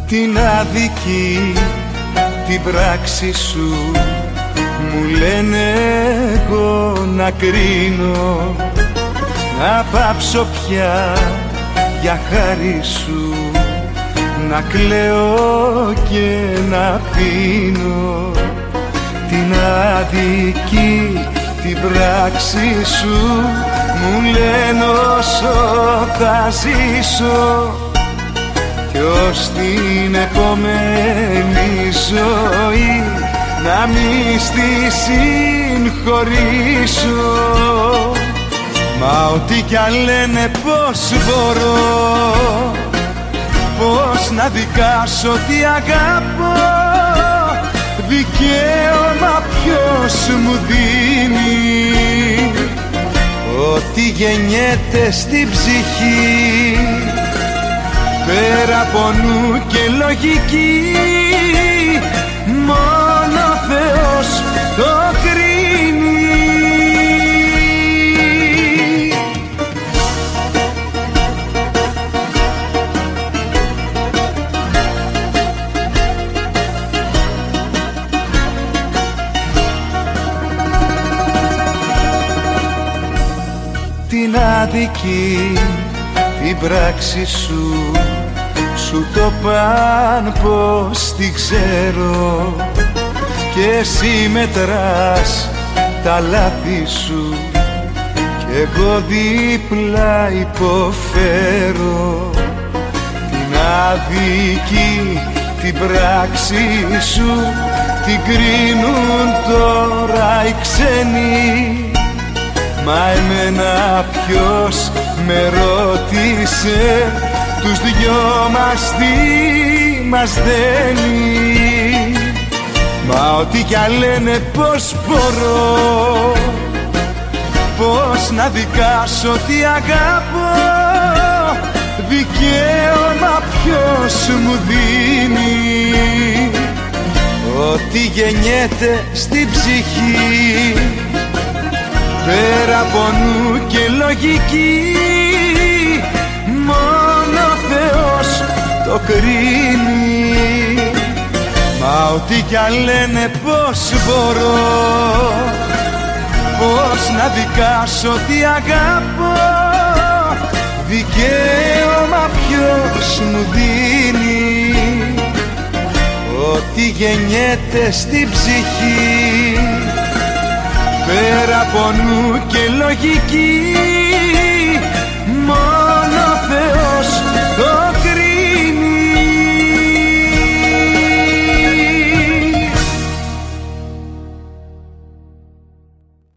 την άδικη την πράξη σου. Μου λένε εγώ να κρίνω, να πάψω πια για χάρη σου, να κλαίω και να πίνω. Την άδικη την πράξη σου μου λένε όσο θα ζήσω, κι ως την επόμενη ζωή να μη στη συγχωρήσω. Μα ό,τι κι αν λένε πως μπορώ, πως να δικάσω τι αγάπω, δικαίωμα ποιος μου δίνει? Ό,τι γεννιέται στην ψυχή, πέρα από νου και λογική, μόνο ο Θεός το κρίνει. Την άδικη την πράξη σου, σου το παν πως τη ξέρω, και εσύ μετράς τα λάθη σου κι εγώ δίπλα υποφέρω. Την άδικη την πράξη σου την κρίνουν τώρα οι ξένοι, μα εμένα ποιος με ρώτησε, τους δυο μας τι μας δένει? Μα ό,τι κι αν λένε πως μπορώ, πως να δικάσω τι αγάπω, δικαίωμα ποιος μου δίνει? Ό,τι γεννιέται στην ψυχή, πέρα από νου και λογική, μόνο ο Θεός το κρίνει. Μα ό,τι κι αν λένε πως μπορώ, πως να δικάσω τι αγάπω, δικαίωμα ποιος μου δίνει? Ό,τι γεννιέται στην ψυχή, πέρα από νου και λογική,